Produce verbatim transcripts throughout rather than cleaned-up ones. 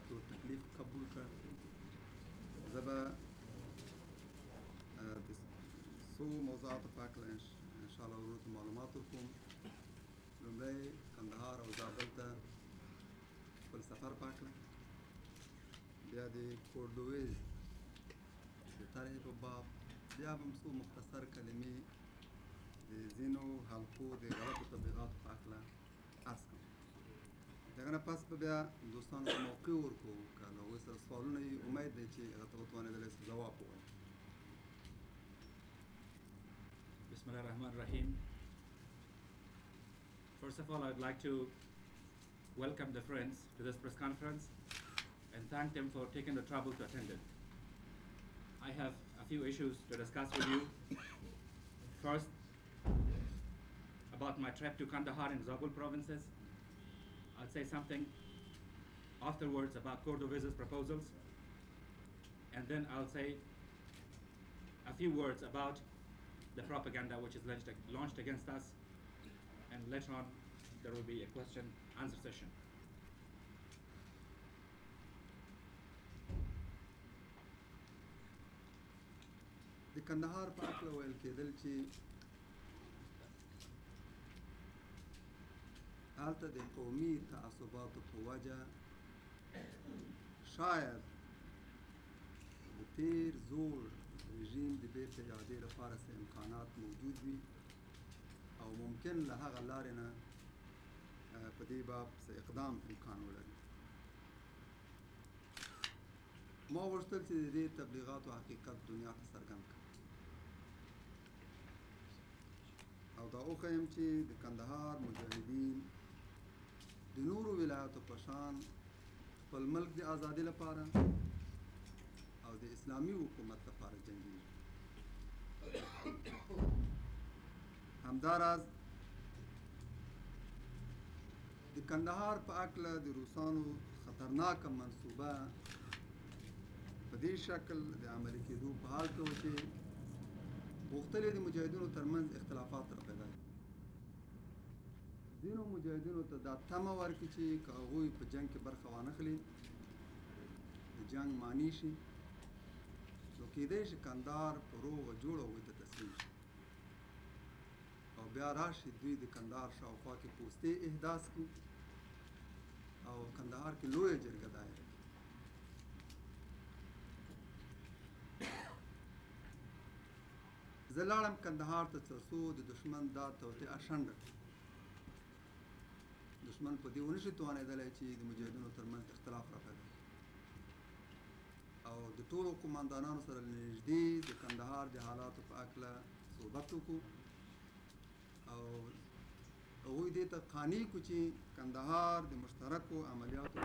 دعوت و تکلیف قبول کړ. زه به د څو موضوعاتو په هکله انشاءالله ورونو ته معلومات ورکوم. لومړی کندهار او زابل ته خپل سفر په هکله، بیا د کوردویز د طرحې په باب، بیا به هم څو مختصر کلمې د ځینو حلقو د غلطو تبلیغاتو په هکله عرض کوم. د هغه نه پس به بیا دوستانو ته موقع ورکوو، که له هغوی سره سوالونه وي امید دی چې هغه ته وتوانېدلی سو ځواب ووایي. Bismillah ar-Rahman ar-Rahim. First of all, I would like to welcome the friends to this press conference and thank them for taking the trouble to attend it. I have a few issues to discuss with you. First, about my trip to Kandahar and Zabul provinces. I'll say something afterwards about Cordoviz's proposals, and then I'll say a few words about the propaganda which is launched, launched against us, and later on there will be a question answer session. د کندهار په هکله ویل کېدل چې هلته د قومي تعصباتو په وجه شاید د تیر زوړ رژیم د بیرته یادې لپاره څه امکانات موجود وي او ممکن له هغه لارې نه په دې باب څه اقدام امکان ولري. ما غوښتل چې د دې تبلیغاتو حقیقت دنیا ته څرګند کړم او دا وښیم چې د کندهار مجاهدین د نورو ولایاتو په شان خپل ملک د ازادۍ لپاره او د اسلامي حکومت لپاره جنګیږي. همداراز د کندهار په هکله د روسانو خطرناکه منصوبه په دې شکل د عملي کېدو په حال کې و چې غوښتل یې د مجاهدینو ترمنځ اختلافات را پیدا کړي. ځینو مجاهدینو ته دا تمه ورکړي چې که هغوی په جنګ کې برخه وانخلي د جنګ معنی شي، نو کېدی شي کندهار په روغه جوړه هغوی ته تسلیم شي او بیا راشي دوی د کندهار شاوخوا کې پوستې احداث کړي او کندهار کې لویه جرګه دایره کړي. زه لاړم کندهار ته تر څو د دښمن دا توطئه شنډه کړم. دښمن په دې ونه شي توانېدلی چې د مجاهدینو ترمنځ اختلاف را پیدا کړي او د ټولو قماندانانو سره نږدې د کندهار د حالاتو په هکله صحبت وکړو او هغوی دې ته قانع کړو چې کندهار د مشترکو عملیاتو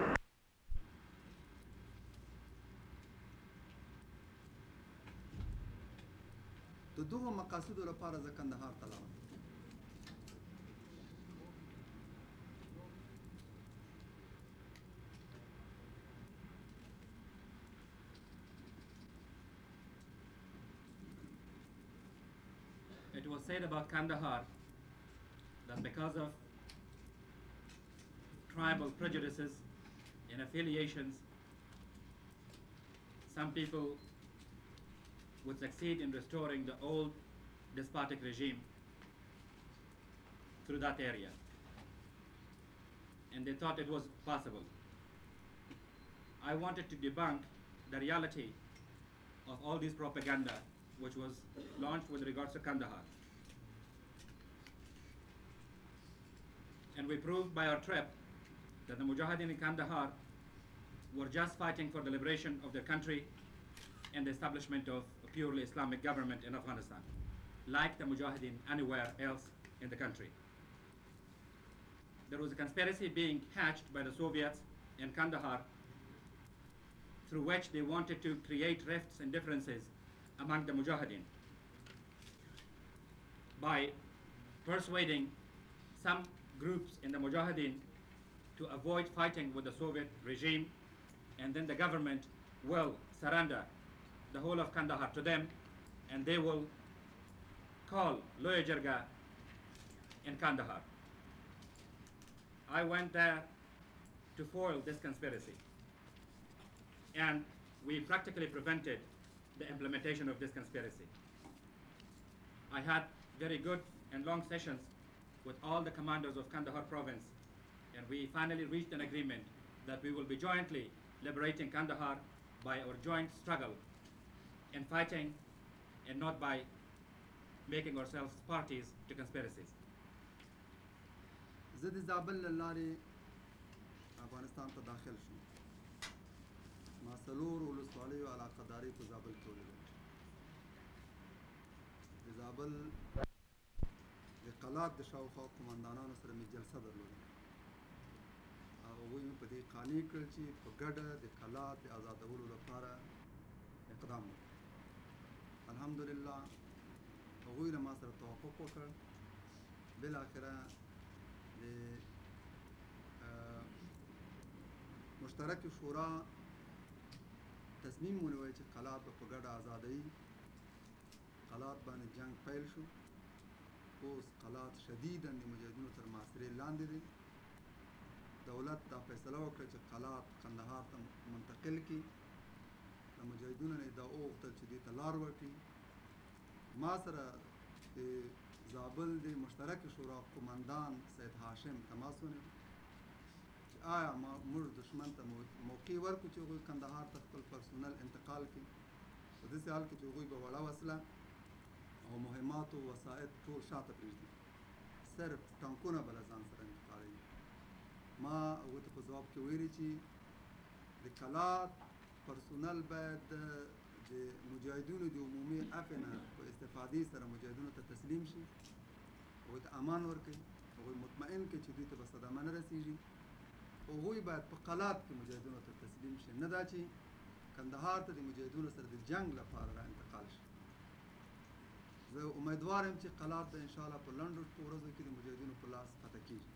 د دغو مقاصدو لپاره زه کندهار ته لاړم. It was said about Kandahar that because of tribal prejudices and affiliations, some people would succeed in restoring the old despotic regime through that area. And they thought it was possible. I wanted to debunk the reality of all this propaganda which was launched with regards to Kandahar. And we proved by our trip that the Mujahideen in Kandahar were just fighting for the liberation of their country and the establishment of a purely Islamic government in Afghanistan, like the Mujahideen anywhere else in the country. There was a conspiracy being hatched by the Soviets in Kandahar through which they wanted to create rifts and differences among the Mujahideen by persuading some groups in the Mujahideen to avoid fighting with the Soviet regime, and then the government will surrender the whole of Kandahar to them and they will call Loya Jirga in Kandahar. I went there to foil this conspiracy. and we practically prevented the implementation of this conspiracy. I had very good and long sessions with all the commanders of Kandahar province, and we finally reached an agreement that we will be jointly liberating Kandahar by our joint struggle and fighting, and not by making ourselves parties to conspiracies. زه د زابل له لارې افغانستان ته داخل شوم. ما څلور ولسوالیو علاقهداري په زابل کې ولیدل. د زابل د قلات د شاوخوا قمندانانو سره مې جلسه درلوده او هغوی مې په دې قانع کړل چې په ګډه د قلات د آزادولو لپاره اقدام وکړو. الحمدلله هغوی له ما سره توافق وکړ. بالاخره د مشترک شورا تصمیم ونیوی چې قلات به په ګډه آزادوي. قلات باندې جنگ پیل شو. اوس قلات شدیداً د مجاهدینو تر محاصرې لاندې دی. دولت دا فیصله وکړه چې قلات قندهار ته منتقل کړي. د مجاهدینو نه یې دا وغوښتل چې دې ته لار ورکړي. ما سره د زابل د مشترک شورا قمندان سید هاشم تماس ونیو چې آیا ما موږ دشمن ته موقع ورکړو چې هغوی کندهار ته خپل پرسونل انتقال کړي. په داسې حال کې چې هغوی به وړه وسله او مهمات او وسایط ټول شاته پرېږدي، صرف ټانکونه به له ځان سره انتقالوي. ما هغوی ته په ځواب کې ویلي چې د کلات پرسونل باید د مجاهدینو د عمومي عفو نه په استفادې سره مجاهدینو ته تسلیم شي، هغوی ته امان ورکړي، هغوی مطمئن کړي چې دوی ته به صدمه نه رسېږي. هغوی باید په قلات کې مجاهدینو ته تسلیم شي، نه دا چې کندهار ته د مجاهدینو سره د جنگ لپاره را انتقال شي. زه امیدوار یم چې قلات به انشاءالله په لنډو ورځو کې د مجاهدینو په لاس فتح کېږي.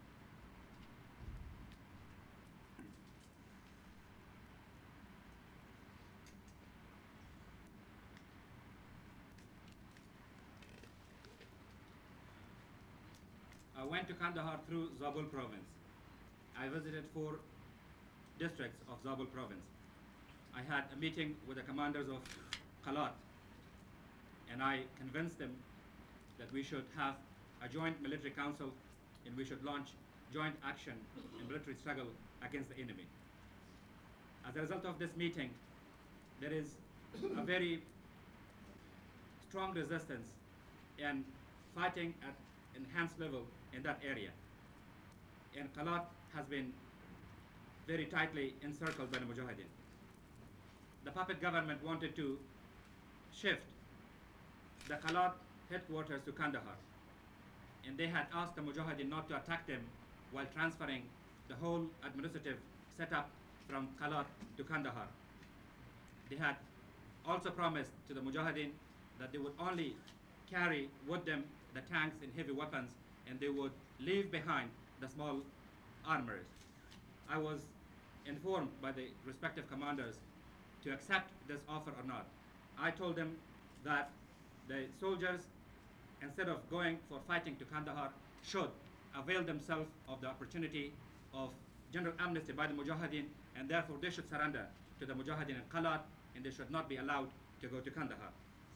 I went to Kandahar through Zabul province. I visited four districts of Zabul province. I had a meeting with the commanders of Kalat, and I convinced them that we should have a joint military council and we should launch joint action in military struggle against the enemy. As a result of this meeting, there is a very strong resistance and fighting at enhanced level in that area. And Kalat has been very tightly encircled by the Mujahideen. The puppet government wanted to shift the Kalat headquarters to Kandahar, and they had asked the Mujahideen not to attack them while transferring the whole administrative setup from Kalat to Kandahar. They had also promised to the Mujahideen that they would only carry with them the tanks and heavy weapons, and they would leave behind the small armories. I was informed by the respective commanders to accept this offer or not. I told them that the soldiers, instead of going for fighting to Kandahar, should avail themselves of the opportunity of general amnesty by the Mujahideen, and therefore they should surrender to the Mujahideen in Kalat, and they should not be allowed to go to Kandahar.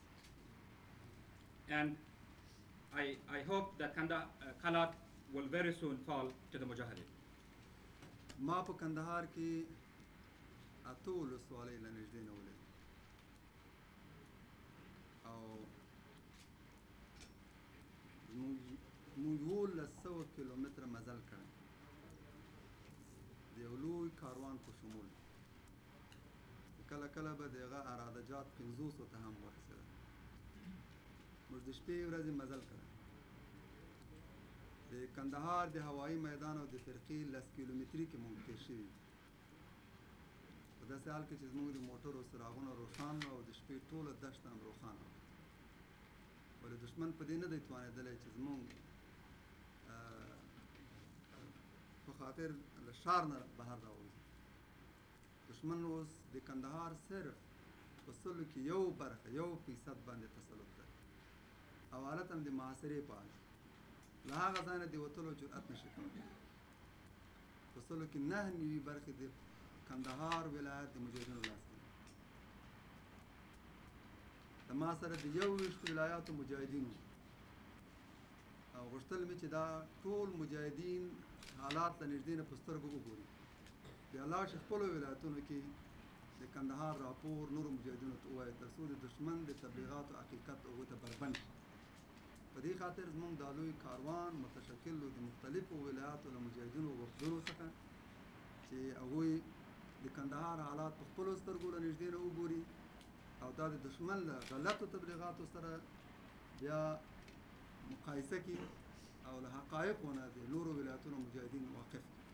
And I, I hope that Kanda, uh, Kalat will very soon fall to the Mujahideen. ما په کندهار کې اته ولسوالۍ له نږدې نه ولیدل او زموږ یولس سوه کیلومتره مزل کړی د یو لوی کاروان په شمول. کله کله به د هغه اراده جات پنځوسو ته هم ورسېدل. موږ د شپې ورځې مزل کړی. د کندهار د هوایي میدان او د فرقې لس کیلومتري کې مونږ تېر شوي په داسې حال کې چې زموږ د موټرو څراغونه روښان او د شپې ټوله دښته هم روښانه وه، ولې دښمن په دې نه دی توانېدلی چې زموږ په خاطر له ښار نه بهر راووځي. دښمن اوس د کندهار صرف په سلو کې یو برخه یو فیصد باندې تسلط لري او حالت هم د محاصرې په حال له هغه ځای نه د وتلو جرأت نشي کولی. په سلو کې نهه نوي برخې د کندهار ولایت د مجاهدینو لاس کې ما سره د یو ویشت ولایاتو مجاهدینو او غوښتل مې چې دا ټول مجاهدین حالات له نږدې نه په سترګو وګوري بیا لاړ شي خپلو ولایتونو کې د کندهار راپور نورو مجاهدینو ته ووایي تر څو د دښمن د تبلیغاتو حقیقت هغوی ته بربنډ شي په دې خاطر زموږ دا لوی کاروان متشکل و د مختلفو ولایاتو له مجاهدینو وفدونو څخه چې هغوی د کندهار حالات په خپلو سترګو له نږدې نه وګوري او دا د دښمن له غلطو تبلیغاتو سره بیا مقایسه کړي او له حقایقو نه د نورو ولایتونو مجاهدین واقف کړي.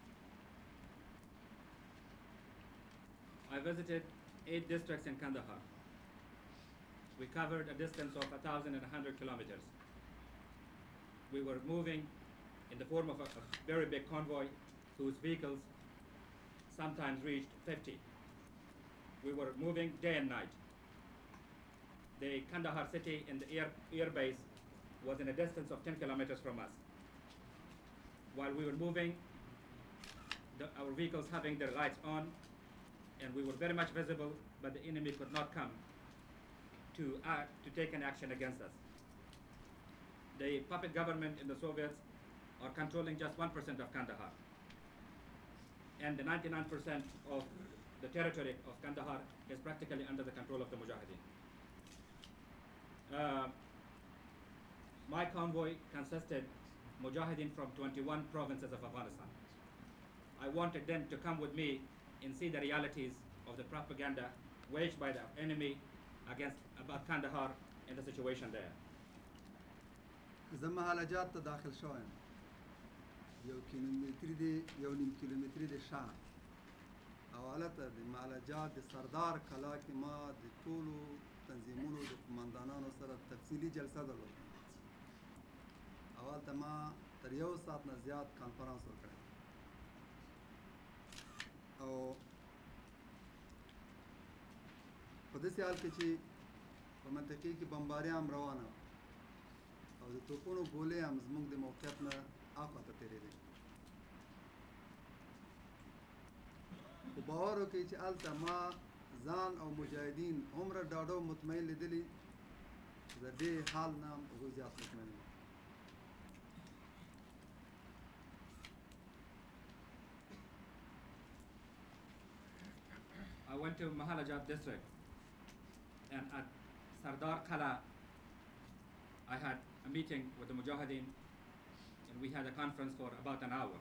I visited eight districts in Kandahar. We covered a distance of one thousand one hundred kilometers. We were moving in the form of a, a very big convoy whose vehicles sometimes reached fifty. We were moving day and night. The Kandahar city in the air, air base was in a distance of ten kilometers from us. While we were moving, the, our vehicles having their lights on, and we were very much visible, but the enemy could not come to act, to take an action against us. The puppet government in the Soviets are controlling just one percent of Kandahar. And the ninety-nine percent of the territory of Kandahar is practically under the control of the Mujahideen. Uh, my convoy consisted Mujahideen from twenty-one provinces of Afghanistan. I wanted them to come with me and see the realities of the propaganda waged by the enemy against about Kandahar and the situation there. زه مهالجات ته داخل شوم یو کیلومتر دی یو نیم کیلومتر دی شا او هلته د مهالجات د سردار کلا کې ما د ټولو تنظیمونو د قماندانانو سره تفصیلي جلسه درلوده او هلته ما تر یو ساعت نه زیات کانفرانس وکړی او په داسې حال کې چې په منطقې کې بمباري هم روانه وه او د توپونو ګولې هم زموږ د موقعیت نه اخوا ته تېرېدې خو باور وکړئ چې هلته ما ځان او مجاهدین هومره ډاډه او مطمئن لیدلي چې د دې حال نه هم هغوی زیات مطمئن وو. I went to Mahalajat district, and at Sardar Kala, I had a meeting with the Mujahideen, and we had a conference for about an hour.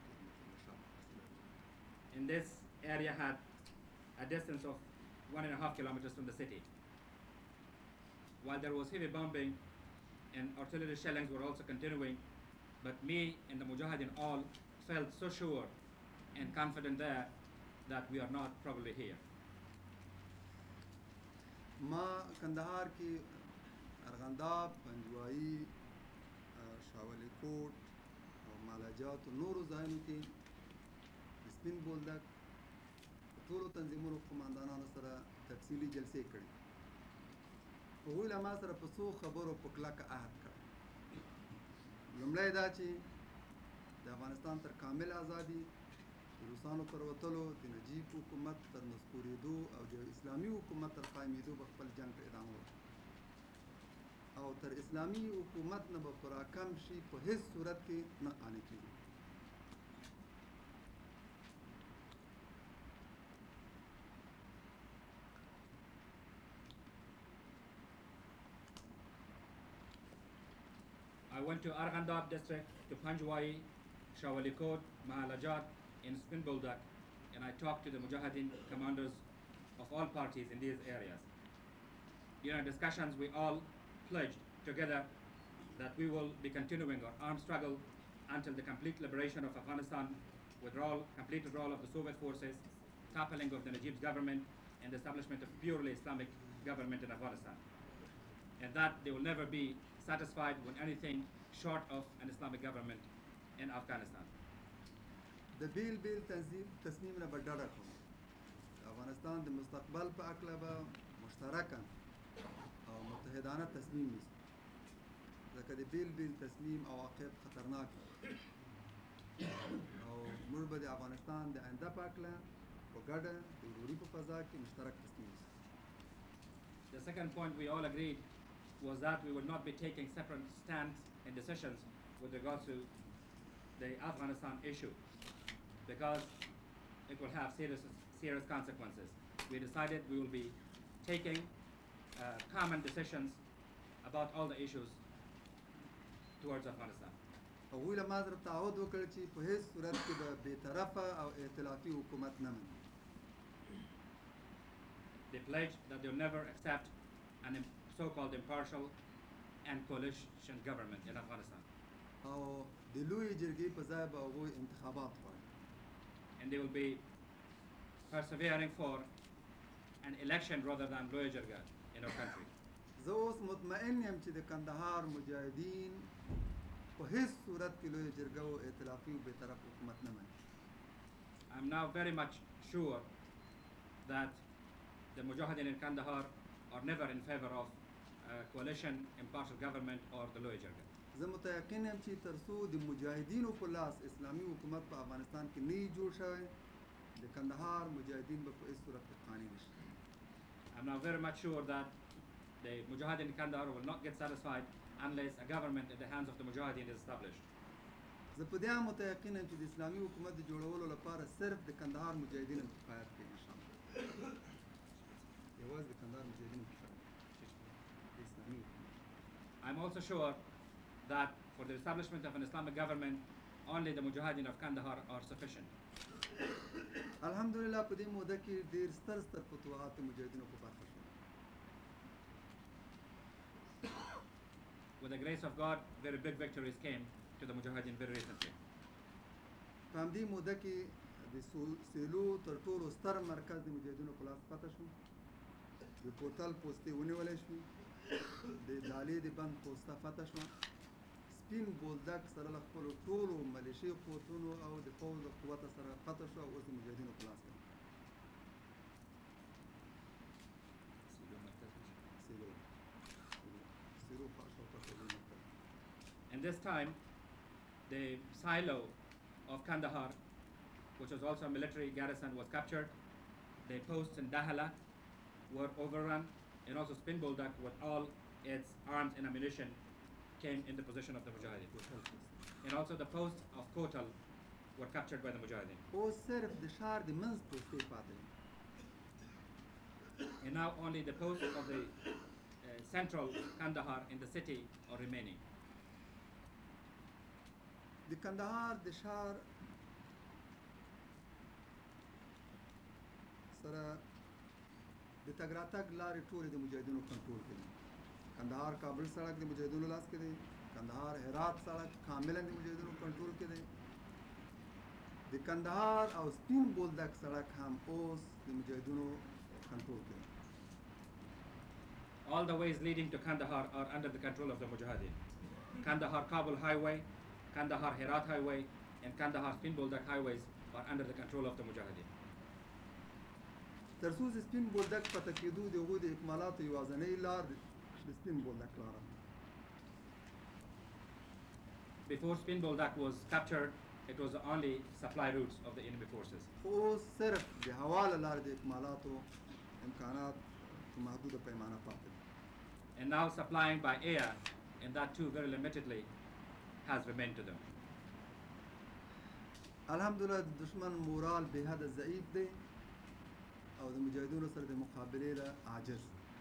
And this area had a distance of one and a half kilometers from the city. While there was heavy bombing and artillery shellings were also continuing, but me and the Mujahideen all felt so sure and confident there that we are not probably here. ما کندهار کې ارغنداب، پنجوایي، شاولی کوټ او مالجات او نورو ځایونو کې د سپین بولدک ټولو تنظیمونو قماندانانو سره تفصیلي جلسې کړي. هغوی له ما سره په څو خبرو په کلکه عهد کړی. لومړی دا چې د افغانستان تر کامل ازادي، د روسانو تر وتلو، د نجیب حکومت تر نسکورېدو او د اسلامي حکومت تر قایمېدو به خپل جنګ ته ادامه ورکړي او تر اسلامي حکومت نه به پوره کم شي په هیڅ صورت کې نه قانع کېږي. I went to Arghandab district, to Panjwai, Shawalikot, Mahalajat, and Spinboldak, and I talked to the Mujahideen commanders of all parties in these areas. During discussions, we all pledged together that we will be continuing our armed struggle until the complete liberation of Afghanistan, withdrawal, complete withdrawal of the Soviet forces, toppling of the Najib's government, and the establishment of purely Islamic government in Afghanistan. And that they will never be satisfied with anything short of an Islamic government in Afghanistan. د بیل بیل تنظیم تصمیم نه به ډډه کوم. افغانستان د مستقبل په هکله به مشترکاً او متحدانه تصمیم نیسي ځکه د بیل بیل تصمیم عواقب خطرناک دي او موږ به د افغانستان د آینده په هکله په ګډه د وروري په فضا کې مشترک تصمیم نیسو. The second point we all agreed was that we would not be taking separate stands and decisions with regards to the Afghanistan issue, because it will have serious, serious consequences. We decided we will be taking uh, common decisions about all the issues towards Afghanistan. هغوی له ما سره تعهد وکړ چې په هیڅ صورت کې به بېطرفه او ائتلافي حکومت نه مني. They pledged that they'll never accept an im- so-called impartial and coalition government in Afghanistan. او د لویې جرګې په ځای به هغوی انتخابات غواړي. And they will be persevering for an election rather than Loya Jirga in our country. زه اوس مطمئن یم چې د کندهار مجاهدین په هیڅ صورت کې لویه جرګه او ائتلافي او بېطرف حکومت نه مني. I'm now very much sure that the Mujahideen in Kandahar are never in favor of a coalition, impartial government or the Loya Jirga. زه متیقن یم چې تر څو د مجاهدینو په لاس اسلامي حکومت په افغانستان کې نه وي جوړ شوی، د کندهار مجاهدین به په هیڅ صورت کې قانع نشي. I'm now very much sure that the Mujahideen in Kandahar will not get satisfied unless a government in the hands of the Mujahideen is established. زه په دې هم متیقن یم چې د اسلامي حکومت د جوړولو لپاره صرف د کندهار مجاهدین هم کفایت کوي انشاءالله. یوازې د کندهار مجاهدین هم کفایت کوي د اسلامي حکومت. I'm also sure that for the establishment of an Islamic government, only the Mujahideen of Kandahar are sufficient. الحمدلله په دې موده کې ډېر ستر ستر فتوحات د مجاهدینو په برخه شول. With the grace of God, very big victories came to the Mujahideen very recently. په همدې موده کې د سول- سیلو تر ټولو ستر مرکز د مجاهدینو په لاس فتح شو. د کوتل پوستې ونیولی شوې، د دالې د بند پوسته فتح شوه، سپین بولدک سره له خپلو ټولو ملیشي قوتونو او د پوځ د قوته سره فتح شوه او اوس د مجاهدینو په لاس کې ده. سیلو سیلو سیلو خوا شاوخوا سیلو مرکز. And this time, the silo of Kandahar, which was also a military garrison, was captured. The posts in Dahala were overrun, and also Spin Boldak with all its arms and ammunition came in the possession of the Mujahideen. کوتل پوسته. And also the posts of Kotal were captured by the Mujahideen. اوس صرف د ښار د منځ پوستې پاتې دي. And now only the posts of the uh, central Kandahar in the city are remaining. د کندهار د ښار سره د تګ راتګ لارې ټولې د مجاهدینو کنټرول کې دي. کندهار کابل سړک د مجاهدینو لاس کې دی. کندهار هرات سړک کاملا د مجاهدینو کنټرول کې دی. د کندهار او سپین بولدک سړک هم اوس د مجاهدینو کنټرول کې دی. All the ways leading to Kandahar are under the control of the Mujahideen. Kandahar Kabul Highway, Kandahar Herat Highway, and Kandahar Spin Boldak highways are under the control of the Mujahideen. تر څو د سپین بولدک فتح کېدو د هغوی د اکمالاتو یوازینۍ لار د سپین بولدک لاره ده. Before Spin Boldak was captured, it was the only supply routes of the enemy forces. خو اوس صرف د هوا له لارې د اکمالاتو امکانات په محدوده پیمانه پاتې دي. And now supplying by air, and that too very limitedly, has remained to them. الحمدلله د دشمن مورال بې حده ضعیف دی او د مجاهدینو سره د مقابلې له عاجز.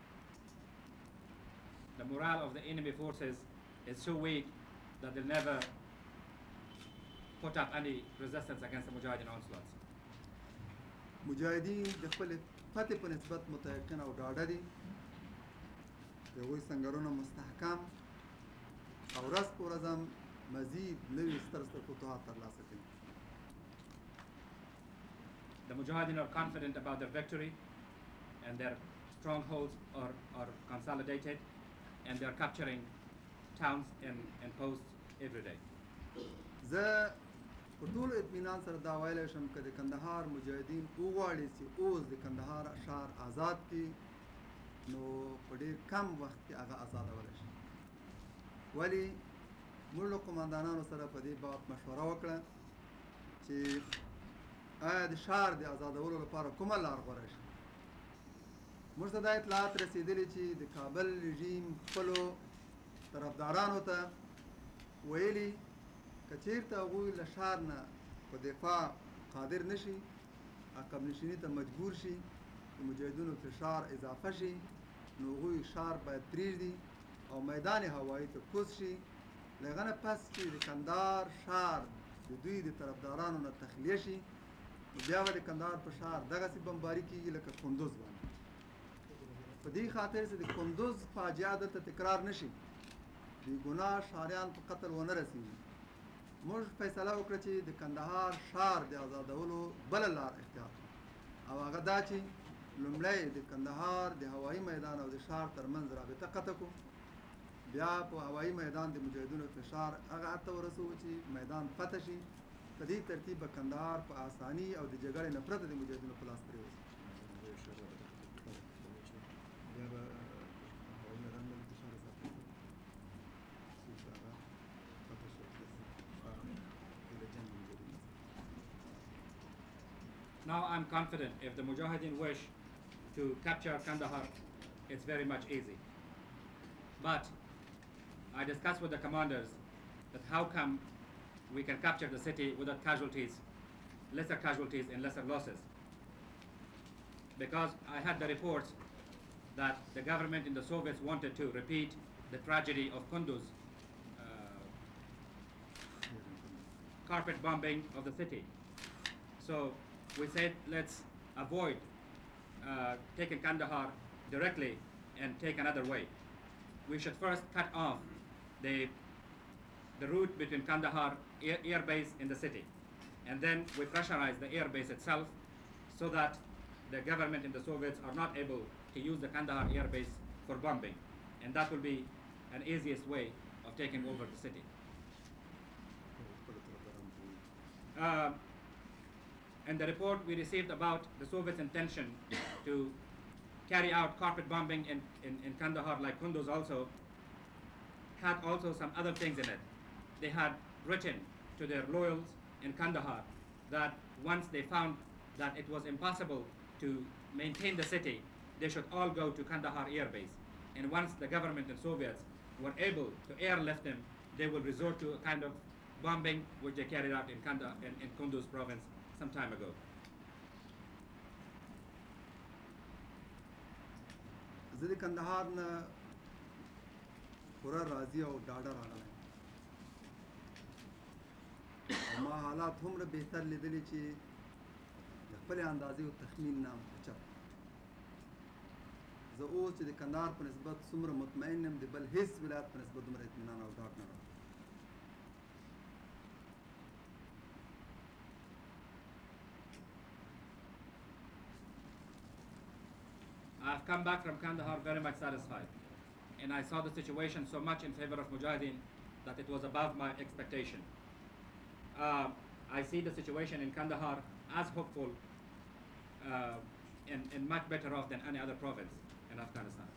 The morale of the enemy forces is so weak that they'll never put up any resistance against the Mujahideen onslaughts. مجاهدین د خپل فتح په نسبت متيقن او ډاډه دي. د هغوی سنګرونه مستحکم او ورځ په ورځ هم مزید نوي ستر ستر فتوحات ترلاسه کوي. The Mujahideen are confident about their victory, and their strongholds are, are consolidated, and they are capturing towns and, and posts every day. زه په ټولو اطمینان سره دا ویلی شم که د کندهار مجاهدین وغواړي چې اوس د کندهار ښار آزاد کړي نو په ډېر کم وخت کې هغه آزادولی شي. ولې موږ له قماندانانو سره په دې باب مشوره وکړه چې آیا د ښار د آزادولو لپاره کومه لار غوره شي. موږ ته دا اطلاعات رسېدلي چې د کابل رژیم خپلو طرفدارانو ته ویلي که چېرته هغوی له ښار نه په دفاع قادر نشي، عقب نشیني ته مجبور شي، د مجاهدینو فشار اضافه شي، نو هغوی ښار باید پرېږدي او میدان هوایي ته کوز شي. له هغه نه پس چې د کندهار ښار د دوی د طرفدارانو نه تخلیه شي، نو بیا به د کندهار په ښار دغسې بمباري کېږي لکه کندوز باندې. په دې خاطر چې د کندوز فاجعه دلته تکرار نه شي، بې ګناه ښاریان په قتل ونه رسېږي، موږ فیصله وکړه چې د کندهار ښار د آزادولو بله لار اختیار کړو، او هغه دا چې لومړی د کندهار د هوایي میدان او د ښار ترمنځ رابطه قطع کړو، بیا په هوایي میدان د مجاهدینو فشار هغه حد ته ورسوو چې میدان فتح شي. په دې ترتیب به کندهار په اساني او د جګړې نه پرته د مجاهدینو په لاس پرېوځي. بیا به هوایي میدان باندې فشار اضافه کړو چې هغه فتح شي. Now I'm confident if the Mujahideen wish to capture Kandahar, it's very much easy. But I discussed with the commanders that how come we can capture the city without casualties, lesser casualties and lesser losses. Because I had the reports that the government in the Soviets wanted to repeat the tragedy of Kunduz, uh, carpet bombing of the city. So we said let's avoid uh, taking Kandahar directly and take another way. We should first cut off the, the route between Kandahar air, air base in the city. And then we pressurize the air base itself so that the government and the Soviets are not able to use the Kandahar air base for bombing. And that will be an easiest way of taking over the city. Uh, and the report we received about the Soviets' intention to carry out carpet bombing in, in, in Kandahar like Kunduz also had also some other things in it. They had written to their loyals in Kandahar that once they found that it was impossible to maintain the city, they should all go to Kandahar air base. And once the government and Soviets were able to airlift them, they will resort to a kind of bombing which they carried out in, Kanda, in, in Kunduz province some time ago. زه د کندهار نه پوره راضي او ډاډه راغلی او ما حالات هومره بهتر لیدلي چې د خپلې اندازې او تخمین نه اوچت. زه اوس چې د کندهار په نسبت څومره مطمئن یم، د بل هیڅ ولایت په نسبت دومره اطمینان او ډاډ نه راغلی. I've come back from Kandahar very much satisfied, and I saw the situation so much in favor of Mujahideen that it was above my expectation. Uh, I see the situation in Kandahar as hopeful uh, and, and much better off than any other province in Afghanistan.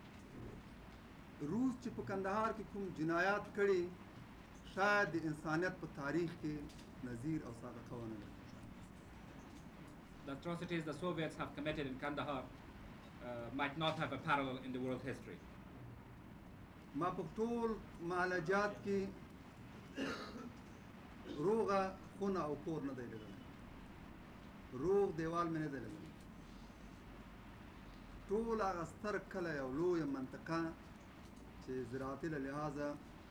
روس چې په کندهار کې کوم جنایات کړي شاید د انسانیت په تاریخ کې نظیر او سابقه ونه لري. The atrocities the Soviets have committed in Kandahar Uh, might not have a parallel in the world history. ما په ټول معالجات کې روغه خونه او کور نه دی لیدلی، روغ دیوال مې نه دی لیدلی. ټول هغه ستر کلی او لویه منطقه چې زراعتي له لحاظه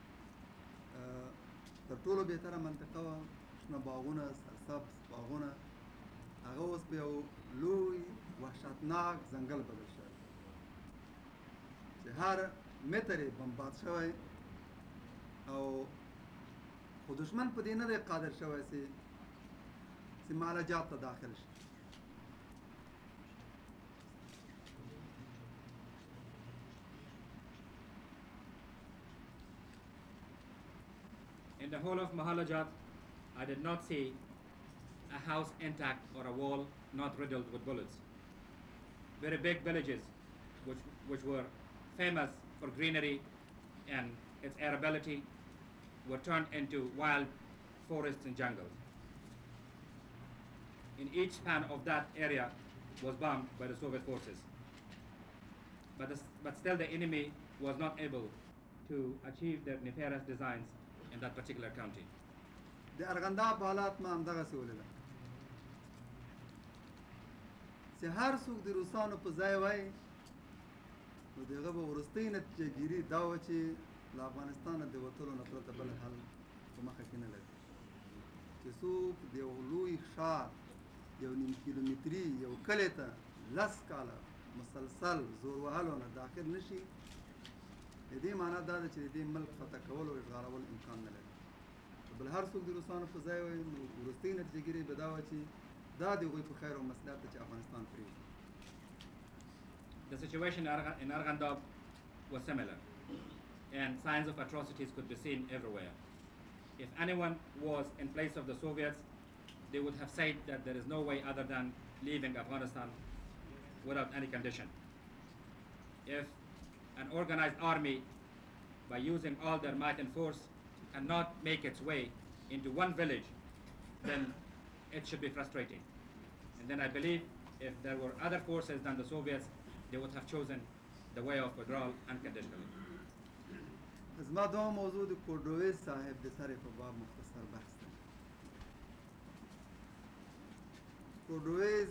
تر ټولو بهتره منطقه وه، شنه باغونه، سرسبز باغونه، هغه اوس په یو لوی وحشتناک ځنګل بدل شوی چې هر متر یې بمباد شوی او خو دشمن په دې نه دی قادر شوی چې چې معالجات ته داخل شي. In the whole of Mahalajat, I did not see a house intact or a wall not riddled with bullets. Very big villages, which, which were famous for greenery and its arability, were turned into wild forests and jungles. In each span of that area was bombed by the Soviet forces. but, the, but still the enemy was not able to achieve their nefarious designs in that particular county. د ارغنداب حالات ما همدغسې ولیدل چې هر څوک د روسانو په ځای وای نو د هغه به وروستۍ نتیجه ګیري دا وه چې له افغانستانه د وتلو نه پرته بل حل په مخه کې نه لري چې څوک د یو لوی ښار یو نیم کیلومتري یو کلي ته لس کاله مسلسل زور وهلو نه داخل نشي د دې معنا دا ده چې د دې ملک فتح کول او اشغالول امکان نه لري بل هر څوک د روسانو په ځای وای نو وروستۍ نتیجه ګیري به دا وه چې دا د هغوی په خیر او مصلحت ده چې افغانستان پرېږدي. The situation in, Arg- in Arghandab was similar, and signs of atrocities could be seen everywhere. If anyone was in place of the Soviets, they would have said that there is no way other than leaving Afghanistan without any condition. If an organized army, by using all their might and force, cannot make its way into one village, then it should be frustrating. And then I believe if there were other forces than the Soviets, they would have chosen the way of withdrawal unconditionally. زما دوه موضوع د کوردویز صاحب د سرې په باب مختصر بحث دی. کوردویز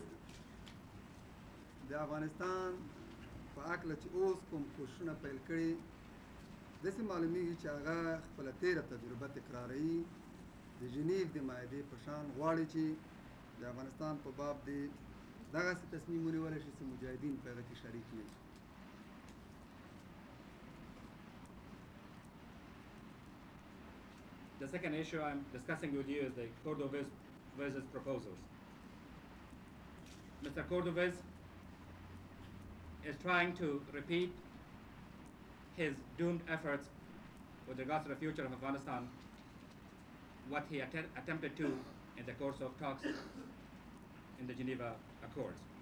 د افغانستان په هکله چې اوس کوم کوششونه پیل کړي داسې معلومیږي چې هغه خپله تېره تجربه تکراروي د ژنیف د معاهدې په شان غواړي چې د افغانستان په باب د دغسې تصمیم ونیولی شي چې مجاهدین په هغه کې شریک نه شي. The second issue I'm discussing with you is the Cordovez versus proposals. Mister Cordovez is trying to repeat his doomed efforts with regards to the future of Afghanistan, what he att- attempted to in the course of talks in the Geneva Accords.